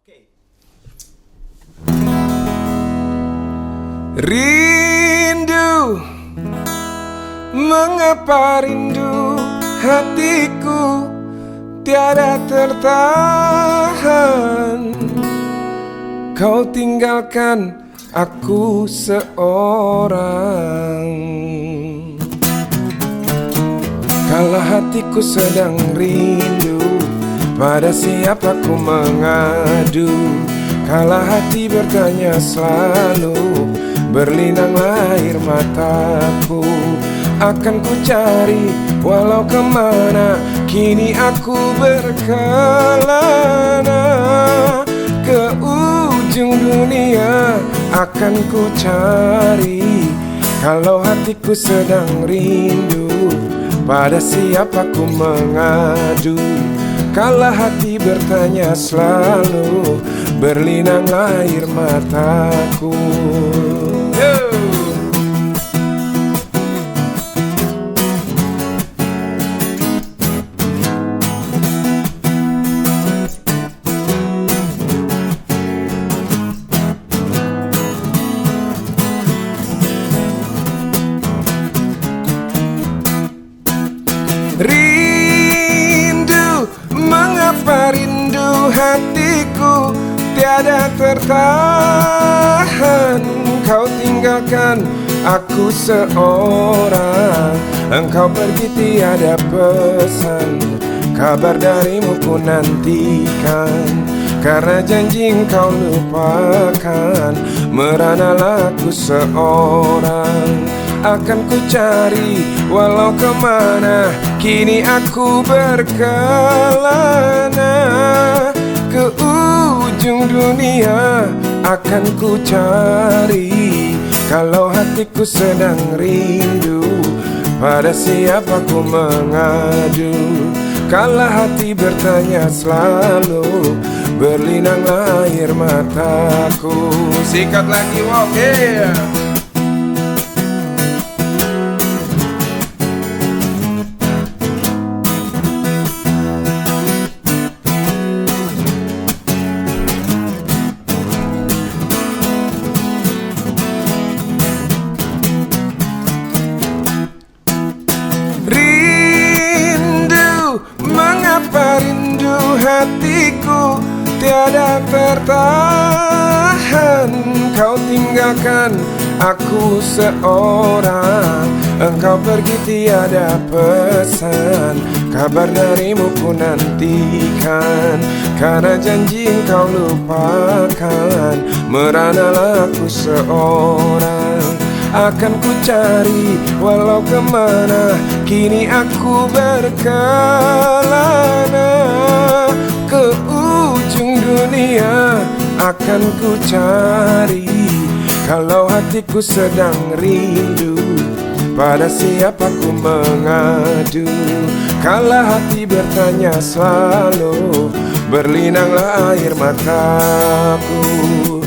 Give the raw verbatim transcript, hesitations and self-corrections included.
Rindu, mengapa rindu hatiku tiada tertahan. Kau tinggalkan aku seorang. Kalau hatiku sedang rindu, pada siapa ku mengadu? Kalau hati bertanya selalu, berlinanglah air mataku. Akan ku cari walau kemana, kini aku berkelana. Ke ujung dunia akan ku cari. Kalau hatiku sedang rindu, pada siapa ku mengadu? Kalau hati bertanya selalu, berlinanglah air mataku. Yo! Rindu, mengapa rindu hatiku tiada tertahan. Kau tinggalkan aku seorang. Engkau pergi tiada pesan, kabar darimu ku nantikan. Karena janji engkau lupakan, meranalah aku seorang. Akan ku cari walau kemana, kini aku berkelana. Ke ujung dunia akan ku cari. Kalau hatiku sedang rindu, pada siapa ku mengadu? Kalau hati bertanya selalu, berlinanglah air mataku. Sikat lagi, wow, yeah. Mengapa rindu hatiku tiada tertahan. Kau tinggalkan aku seorang. Engkau pergi tiada pesan, kabar darimu ku nantikan. Karena janji engkau lupakan, meranalah aku seorang. Akan ku cari walau kemana, kini aku berkelana. Ke ujung dunia akan ku cari. Kalau hatiku sedang rindu, pada siapa ku mengadu? Kalau hati bertanya selalu, berlinanglah air mataku.